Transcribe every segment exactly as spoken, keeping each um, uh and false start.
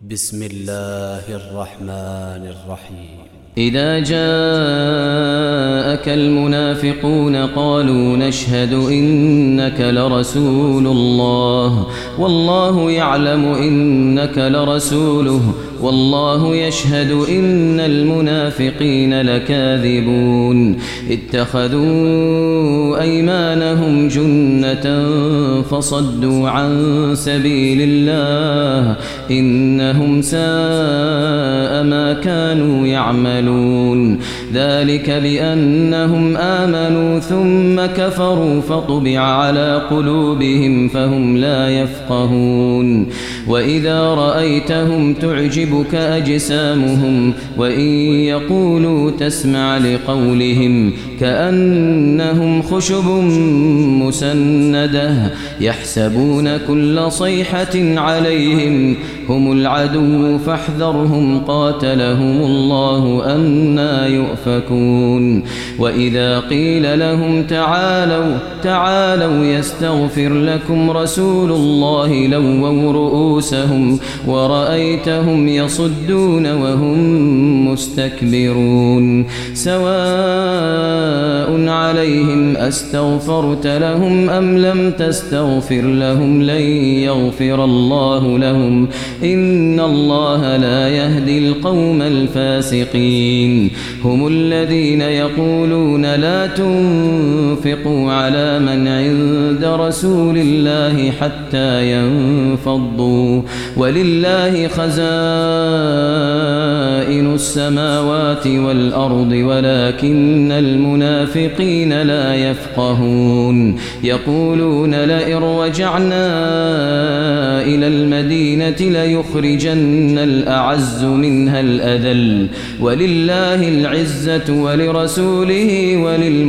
بسم الله الرحمن الرحيم. إذا جاءك المنافقون قالوا نشهد إنك لرسول الله والله يعلم إنك لرسوله والله يشهد إن المنافقين لكاذبون. اتخذوا أيمانهم جنة فصدوا عن سبيل الله إنهم ساء ما كانوا يعملون. ذلك بأنهم آمنوا ثم كفروا فطبع على قلوبهم فهم لا يفقهون. وإذا رأيتهم تعجبك أجسامهم وإن يقولوا تسمع لقولهم كأنهم خشب مسندة يحسبون كل صيحة عليهم هم العدو فاحذرهم قاتلهم الله أنى يؤفكون. وإذا قيل لهم تعالوا تعالوا يستغفر لكم رسول الله لووا رؤوسهم ورأيتهم يصدون وهم مستكبرون. سواء عليهم أستغفرت لهم أم لم تستغفر لهم لن يغفر الله لهم إن الله لا يهدي القوم الفاسقين. هم الذين يقولون لا تنفقوا على من عند رسول الله حتى ينفضوا ولله خزائن السماوات والأرض ولكن المنافقين لا يفقهون. يقولون لئن رجعنا إلى المدينة ليخرجن الأعز منها الأذل ولله العزة ولرسوله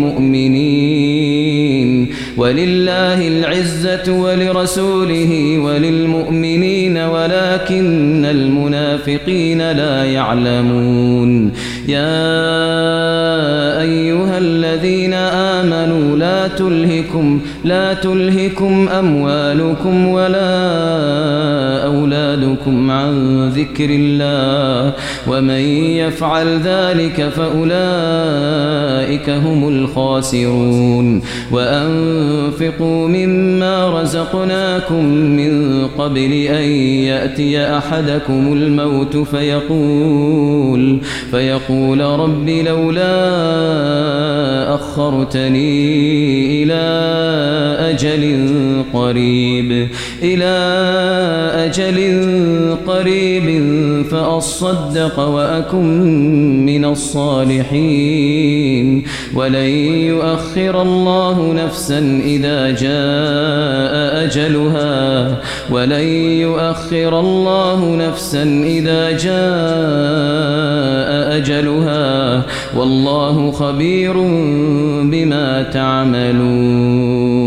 وللمؤمنين ولله العزة ولرسوله وللمؤمنين ولكن المنافقين لا يعلمون. يا أيها الذين آمنوا لا تلهكم لا تلهكم أموالكم ولا أولادكم عن ذكر الله ومن يفعل ذلك فأولئك هم الخاسرون. وأنفقوا مما رزقناكم من قبل أن يأتي أحدكم الموت فيقول فيقول رب لولا أخرتني إلى أجل قريب إلى أجل قريب فأصدق وأكن من الصالحين ولن يؤخر الله نفسا إذا جاء أجلها ولن يؤخر الله نفسا إذا جاء أجلها والله خبير بما تعملون.